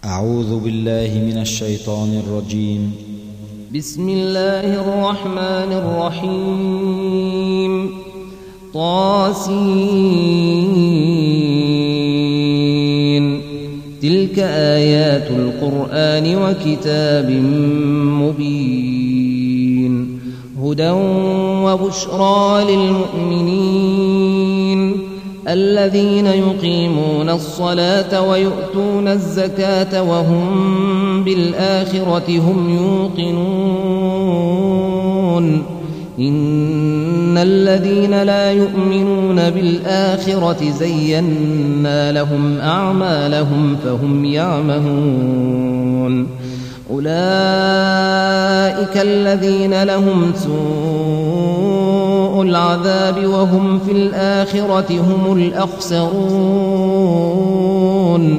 أعوذ بالله من الشيطان الرجيم. بسم الله الرحمن الرحيم. طاسين. تلك آيات القرآن وكتاب مبين، هدى وبشرى للمؤمنين الذين يقيمون الصلاة ويؤتون الزكاة وهم بالآخرة هم يوقنون. إن الذين لا يؤمنون بالآخرة زينا لهم أعمالهم فهم يعمهون. أولئك الذين لهم سوء العذاب وهم في الآخرة هم الأخسرون.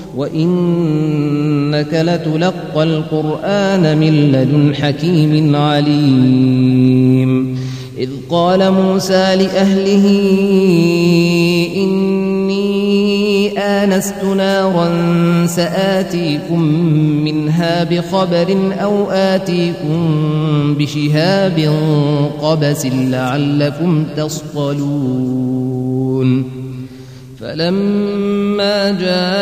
وإنك لتلقى القرآن من لدن حكيم عليم. إذ قال موسى لأهله إني آنست نارا سآتيكم منها بخبر أو آتيكم بشهاب قبس لعلكم تصطلون. فلما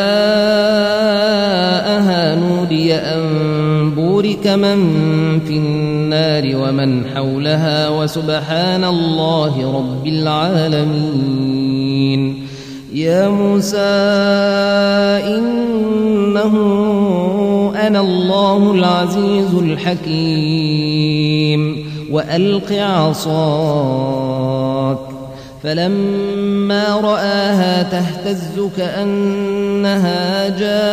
جاءها نودي أن بورك من في النار ومن حولها وسبحان الله رب العالمين. يا موسى إنه أنا الله العزيز الحكيم وألق عصاك. فلما رآها تهتز كأنها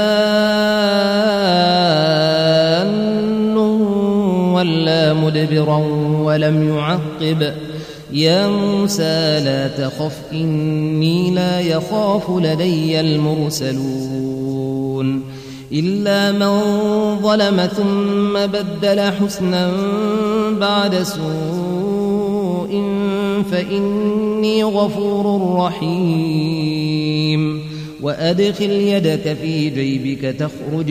جان ولا مدبرا ولم يعقب. يا موسى لا تخف إني لا يخاف لدي المرسلون. إلا من ظلم ثم بدل حسنا بعد سوء فإني غفور رحيم. وأدخل يدك في جيبك تخرج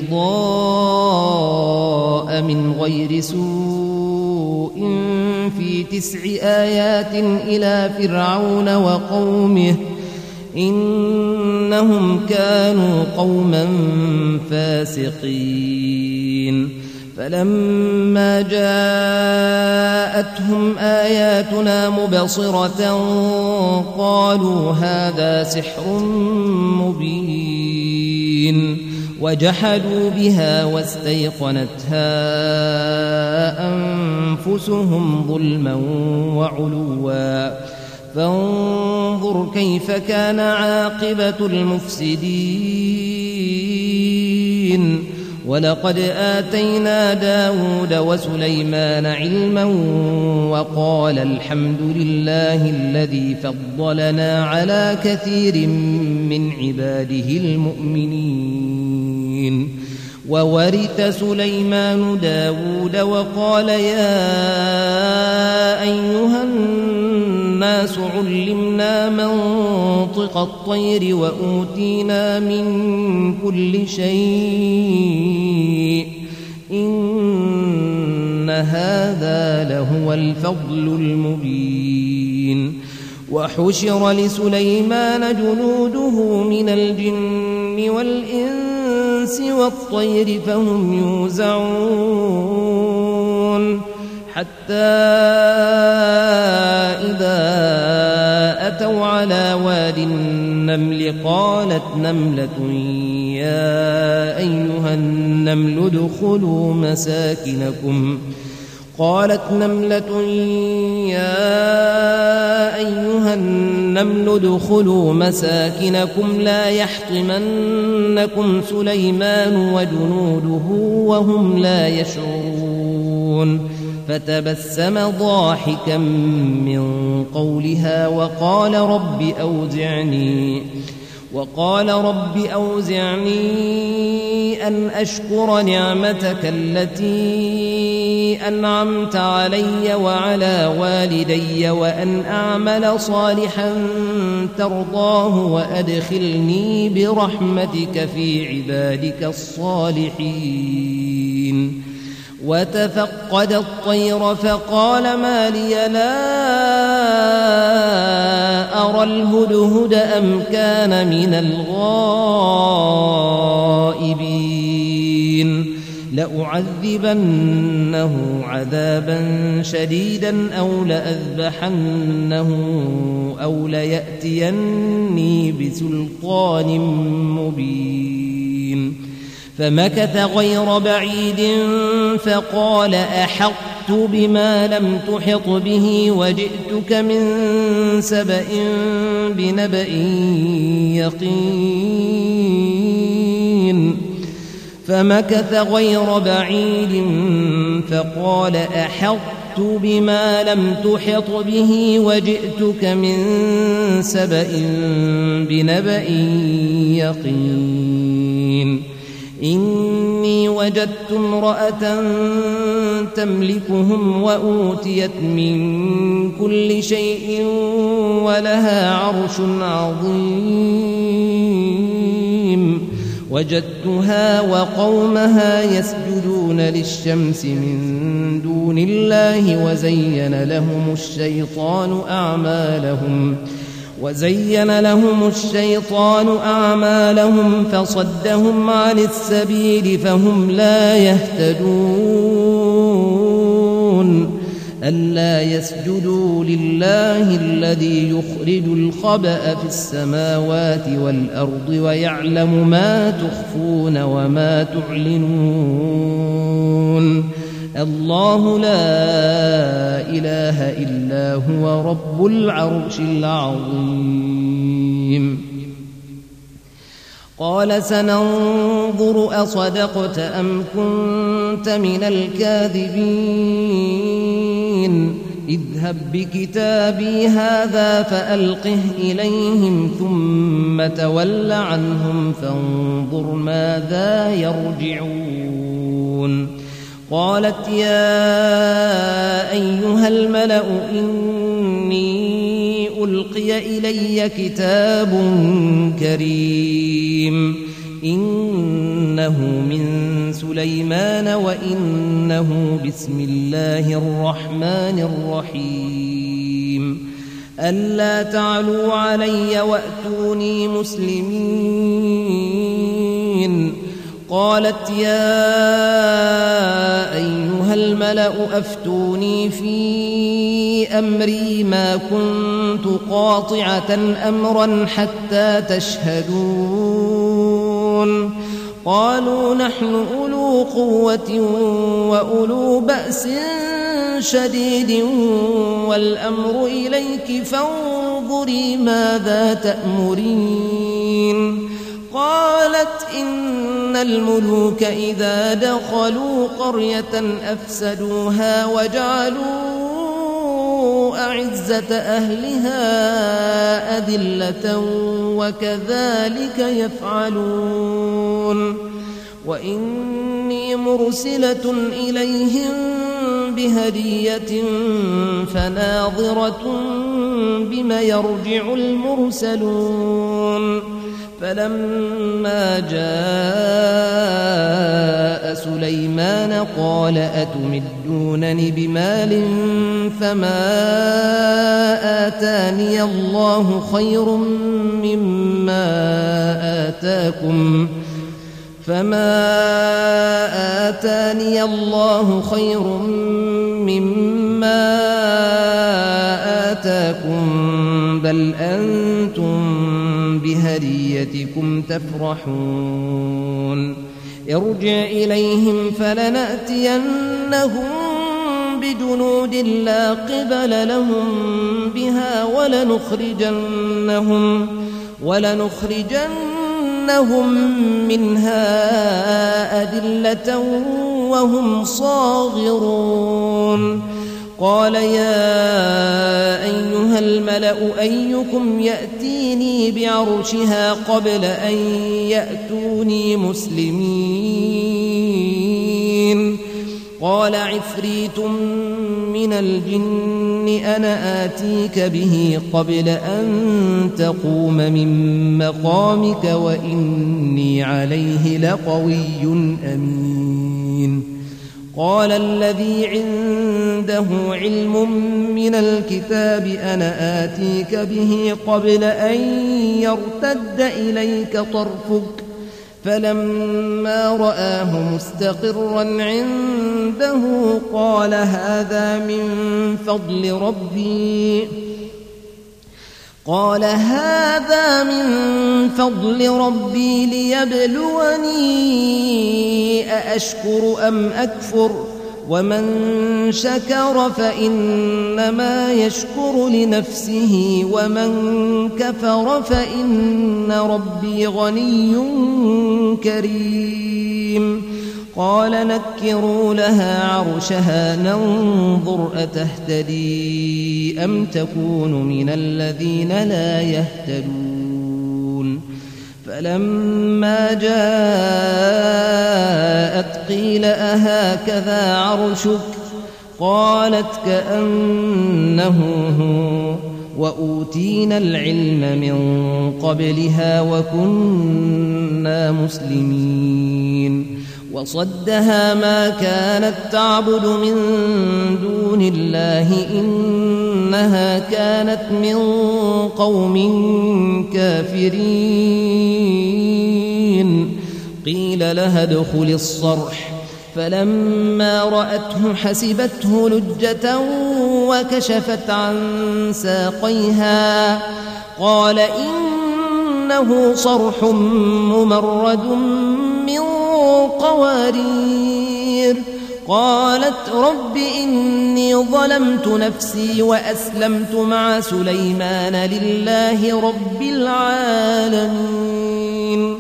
بيضاء من غير سوء في 9 آيات إلى فرعون وقومه إنهم كانوا قوما فاسقين. فلما جاءتهم آياتنا مبصرة قالوا هذا سحر مبين. وجحدوا بها واستيقنتها أنفسهم ظلما وعلوا. فانظر كيف كان عاقبة المفسدين. ولقد آتينا داود وسليمان علما وقال الحمد لله الذي فضلنا على كثير من عباده المؤمنين. وورث سليمان داود وقال يا أيها الناس علمنا منطق الطير وأوتينا من كل شيء إن هذا لهو الفضل المبين. وحشر لسليمان جنوده من الجن والإنس والطير فهم يوزعون. حتى إذا أتوا على واد النمل قالت نملة يا أيها النمل ادخلوا مساكنكم لا يحطمنكم سليمان وجنوده وهم لا يشعرون. فتبسم ضاحكا من قولها وقال رب أوزعني أن أشكر نعمتك التي أنعمت علي وعلى والدي وأن أعمل صالحا ترضاه وأدخلني برحمتك في عبادك الصالحين. وتفقد الطير فقال ما لي لا أرى الهدهد أم كان من الغائبين لأعذبنه عذابا شديدا أو لأذبحنه أو ليأتيني بسلطان مبين. فمكث غير بعيد فقال أحطت بما لم تحط به وجئتك من سبأ بنبأ يقين. فمكث غير بعيد فقال أحطت بما لم تحط به وجئتك من سبأ بنبأ يقين. إني وجدت امرأة تملكهم وأوتيت من كل شيء ولها عرش عظيم. وجدتها وقومها يسجدون للشمس من دون الله وزين لهم الشيطان أعمالهم فصدهم عن السبيل فهم لا يهتدون. ألا يسجدوا لله الذي يخرج الخبأ في السماوات والأرض ويعلم ما تخفون وما تعلنون. الله لا إله إلا هو رب العرش العظيم. قال سننظر أصدقت أم كنت من الكاذبين. اذهب بكتابي هذا فألقه إليهم ثم تول عنهم فانظر ماذا يرجعون. قالت يا أيها الملأ إني ألقي إلي كتاب كريم إنه من سليمان وإنه بسم الله الرحمن الرحيم. ألا تعلوا علي وأتوني مسلمين. قالت يا أيها الملأ أفتوني في أمري ما كنت قاطعة أمرا حتى تشهدون. قالوا نحن أولو قوة وأولو بأس شديد والأمر إليك فانظري ماذا تأمرين. قالت إن الملوك إذا دخلوا قرية أفسدوها وجعلوا أعزة أهلها أذلة وكذلك يفعلون. وإني مرسلة إليهم بهدية فناظرة بما يرجع المرسلون. فلما جاء سليمان قال أتمدونني بمال فما آتاني الله خير مما آتاكم بل أنتم بهديتكم تفرحون. ارجع إليهم فلنأتينهم بجنود لا قبل لهم بها ولنخرجنهم منها أذلة وهم صاغرون. قال يا أيها الملأ أيكم يأتيني بعرشها قبل أن يأتوني مسلمين قال عفريت من الجن أنا آتيك به قبل أن تقوم من مقامك وإني عليه لقوي أمين قال الذي عنده علم من الكتاب أنا آتيك به قبل أن يرتد إليك طرفك فلما رآه مستقرا عنده قال هذا من فضل ربي ليبلوني أأشكر أم أكفر ومن شكر فإنما يشكر لنفسه ومن كفر فإن ربي غني كريم قال نكروا لها عرشها ننظر أتهتدي أم تكون من الذين لا يهتدون فلما جاءت قيل أهكذا عرشك قالت كأنه هو وأوتينا العلم من قبلها وكنا مسلمين وصدها ما كانت تعبد من دون الله إنها كانت من قوم كافرين قيل لها ادخل الصرح فلما رأته حسبته لجة وكشفت عن ساقيها قال إنه صرح ممرد من قوارير قالت رب إني ظلمت نفسي وأسلمت مع سليمان لله رب العالمين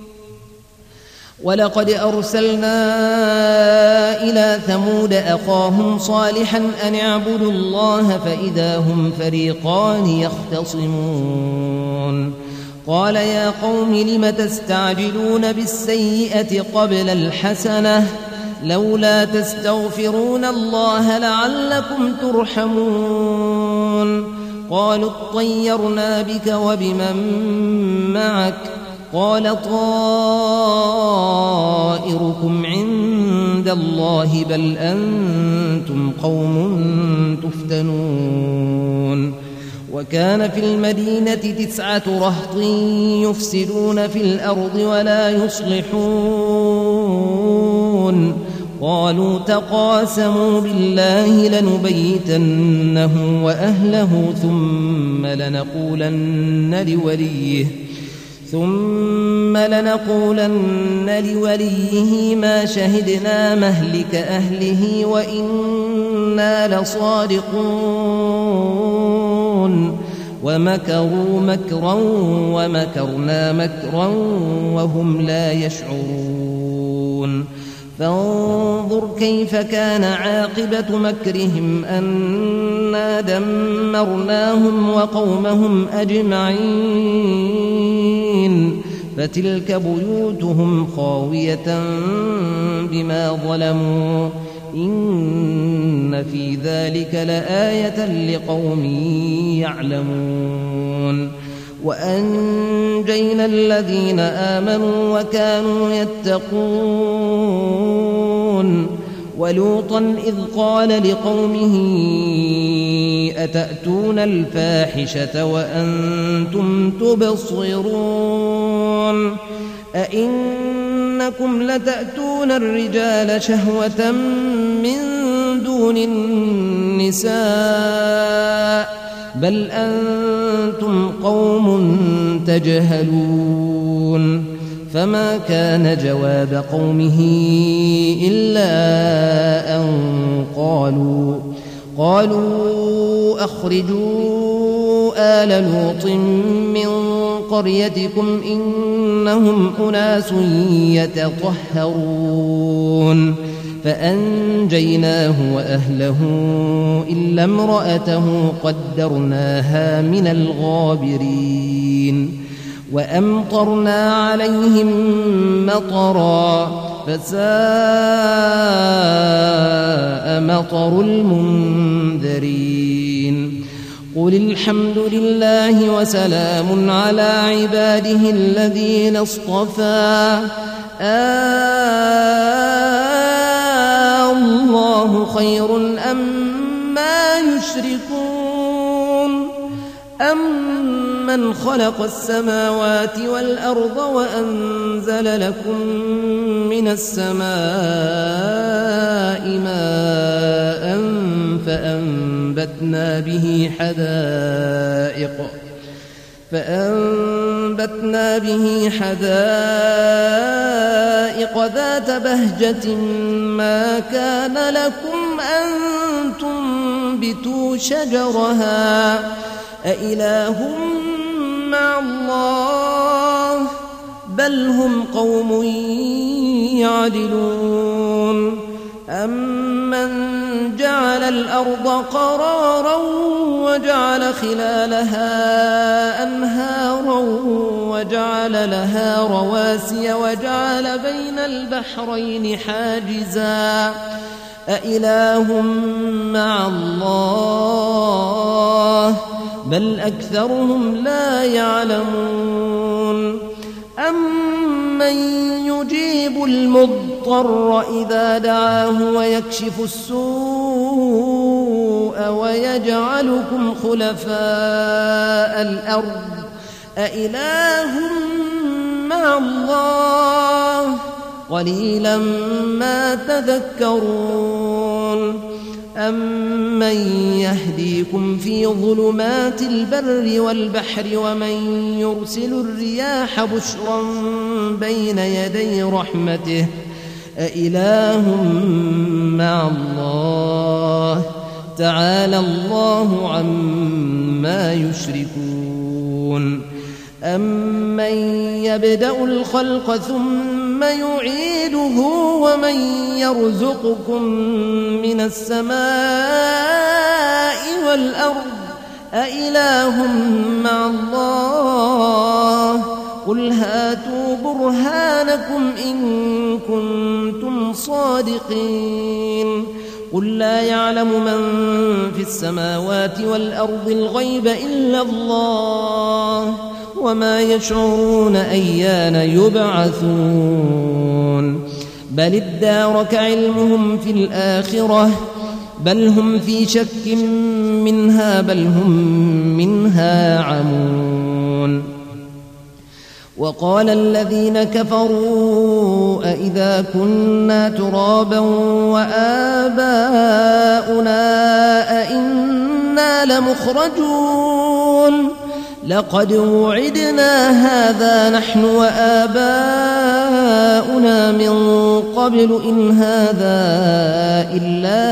ولقد أرسلنا إلى ثمود أخاهم صالحا أن اعبدوا الله فإذا هم فريقان يختصمون قال يا قوم لم تستعجلون بالسيئة قبل الحسنة لولا تستغفرون الله لعلكم ترحمون قالوا اطيرنا بك وبمن معك قال طائركم عند الله بل أنتم قوم تفتنون وكان في المدينة 9 رهط يفسدون في الأرض ولا يصلحون قالوا تقاسموا بالله لنبيتنه وأهله ثم لنقولن لوليه ما شهدنا مهلك أهله وإنا لصادقون ومكروا مكرا ومكرنا مكرا وهم لا يشعرون فانظر كيف كان عاقبة مكرهم أنا دمرناهم وقومهم أجمعين فتلك بيوتهم خاوية بما ظلموا إن في ذلك لآية لقوم يعلمون وأنجينا الذين آمنوا وكانوا يتقون ولوطا إذ قال لقومه أتأتون الفاحشة وأنتم تبصرون أئنكم لتأتون الرجال شهوة من دون النساء بل أنتم قوم تجهلون فما كان جواب قومه إلا أن قالوا أخرجوا آل لوط من قريتكم إنهم أناس يتطهرون فأنجيناه وأهله إلا امرأته قدرناها من الغابرين وأمطرنا عليهم مطرا فساء مطر المنذرين قل الحمد لله وسلام على عباده الذين اصطفى الله خير أما يشركون أمن خلق السماوات والأرض وأنزل لكم من السماء ماء فأنبتنا به حدائق ذات بهجة ما كان لكم أن تنبتوا شجرها أإله مع الله بل هم قوم يعدلون أمن جعل الأرض قرارا وجعل خلالها أنهارا وجعل لها رواسي وجعل بين البحرين حاجزا أإله مع الله بل أكثرهم لا يعلمون أمن يجيب المضطر إذا دعاه ويكشف السوء ويجعلكم خلفاء الأرض أإله مع الله قليلا ما تذكرون أمن يهديكم في ظلمات البر والبحر ومن يرسل الرياح بشرا بين يدي رحمته أإله مع الله تعالى الله عما يشركون أمن يبدأ الخلق ثم يعيده ومن يرزقكم من السماء والأرض أإله مع الله قل هاتوا برهانكم إن كنتم صادقين قل لا يعلم من في السماوات والأرض الغيب إلا الله وما يشعرون أيان يبعثون بل ادارك علمهم في الآخرة بل هم في شك منها بل هم منها عمون وقال الذين كفروا أئذا كنا ترابا وآباؤنا أئنا لمخرجون لقد وعدنا هذا نحن وآباؤنا من قبل إن هذا إلا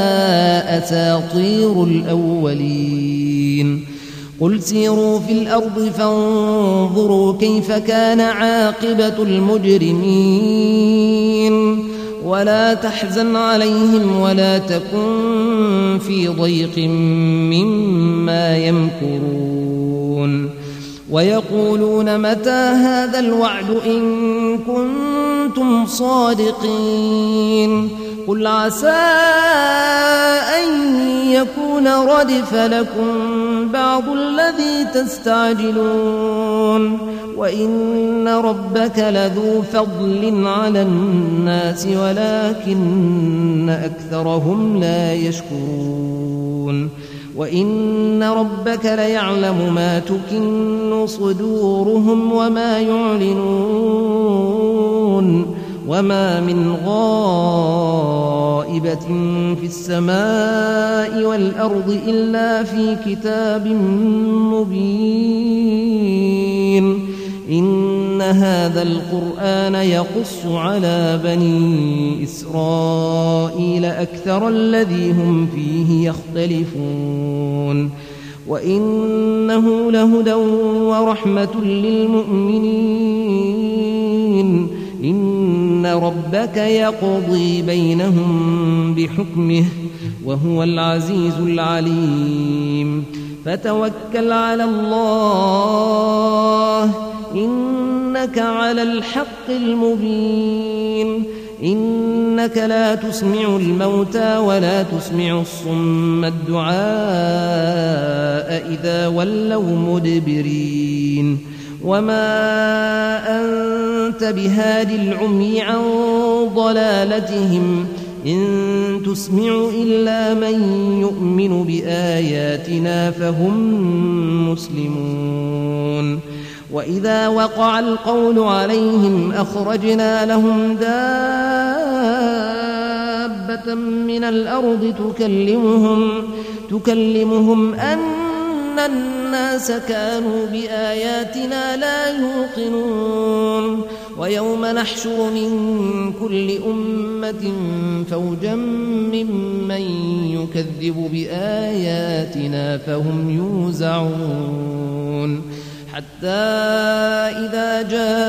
أساطير الأولين قل سيروا في الأرض فانظروا كيف كان عاقبة المجرمين ولا تحزن عليهم ولا تكن في ضيق مما يمكرون ويقولون متى هذا الوعد إن كنتم صادقين قل عسى أن يكون ردف لكم بعض الذي تستعجلون وإن ربك لذو فضل على الناس ولكن أكثرهم لا يشكرون وإن ربك ليعلم ما تكن صدورهم وما يعلنون وما من غائبة في السماء والأرض إلا في كتاب مبين إن هذا القرآن يقص على بني إسرائيل أكثر الذي هم فيه يختلفون وإنه لهدى ورحمة للمؤمنين إن ربك يقضي بينهم بحكمه وهو العزيز العليم فتوكل على الله إنك على الحق المبين إنك لا تسمع الموتى ولا تسمع الصم الدعاء إذا ولوا مدبرين وما أنت بهاد العمي عن ضلالتهم إن تسمع إلا من يؤمن بآياتنا فهم مسلمون وإذا وقع القول عليهم أخرجنا لهم دابة من الأرض تكلمهم أن الناس كانوا بآياتنا لا يوقنون ويوم نحشر من كل أمة فوجا ممن يكذب بآياتنا فهم يوزعون حتى إذا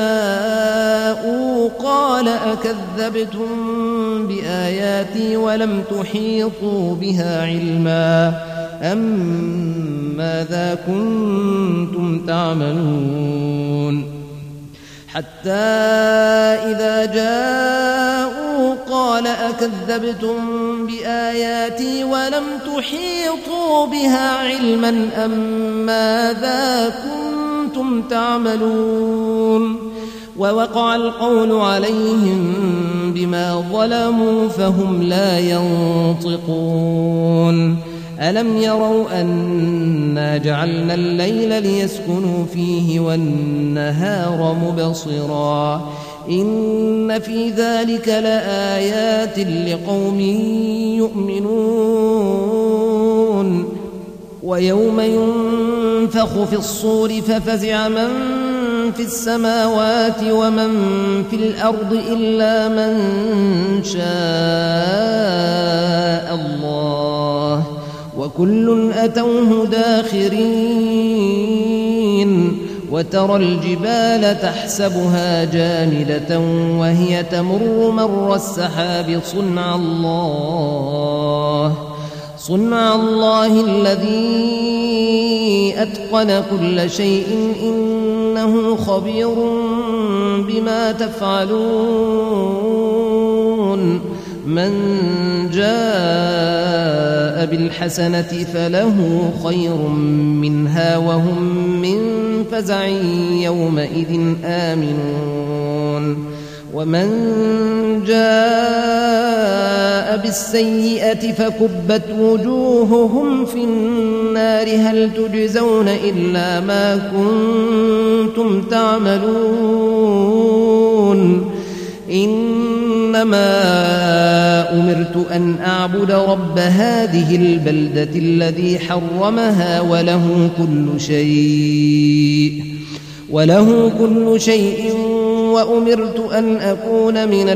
جاءوا قال أكذبتم بآياتي ولم تحيطوا بها علما أم ماذا كنتم تعملون حتى إذا جاءوا قال أكذبتم بآياتي ولم تحيطوا بها علما أم ماذا كنتم تعملون ووقع القول عليهم بما ظلموا فهم لا ينطقون ألم يروا أنا جعلنا الليل ليسكنوا فيه والنهار مبصرا إن في ذلك لآيات لقوم يؤمنون ويوم ينفخ في الصور ففزع من في السماوات ومن في الأرض إلا من شاء الله وكل أتوه داخرين وترى الجبال تحسبها جامدة وهي تمر مر السحاب صنع الله الذي أتقن كل شيء إنه خبير بما تفعلون من جاء بالحسنة فله خير منها وهم من فزع يومئذ آمنون ومن جاء بالسيئة فكبت وجوههم في النار هل تجزون إلا ما كنتم تعملون إنما أمرت أن أعبد رب هذه البلدة الذي حرمها وله كل شيء وأمرت أن أكون من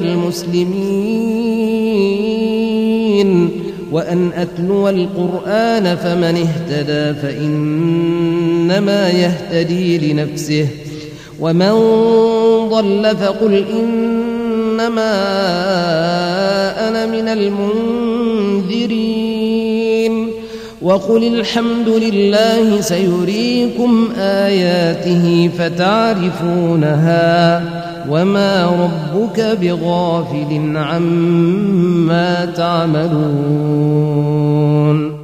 المسلمين وأن أتلو القرآن فمن اهتدى فإنما يهتدي لنفسه ومن ضل فقل إنما أنا من المنذرين وقل الحمد لله سيريكم آياته فتعرفونها وما ربك بغافل عما تعملون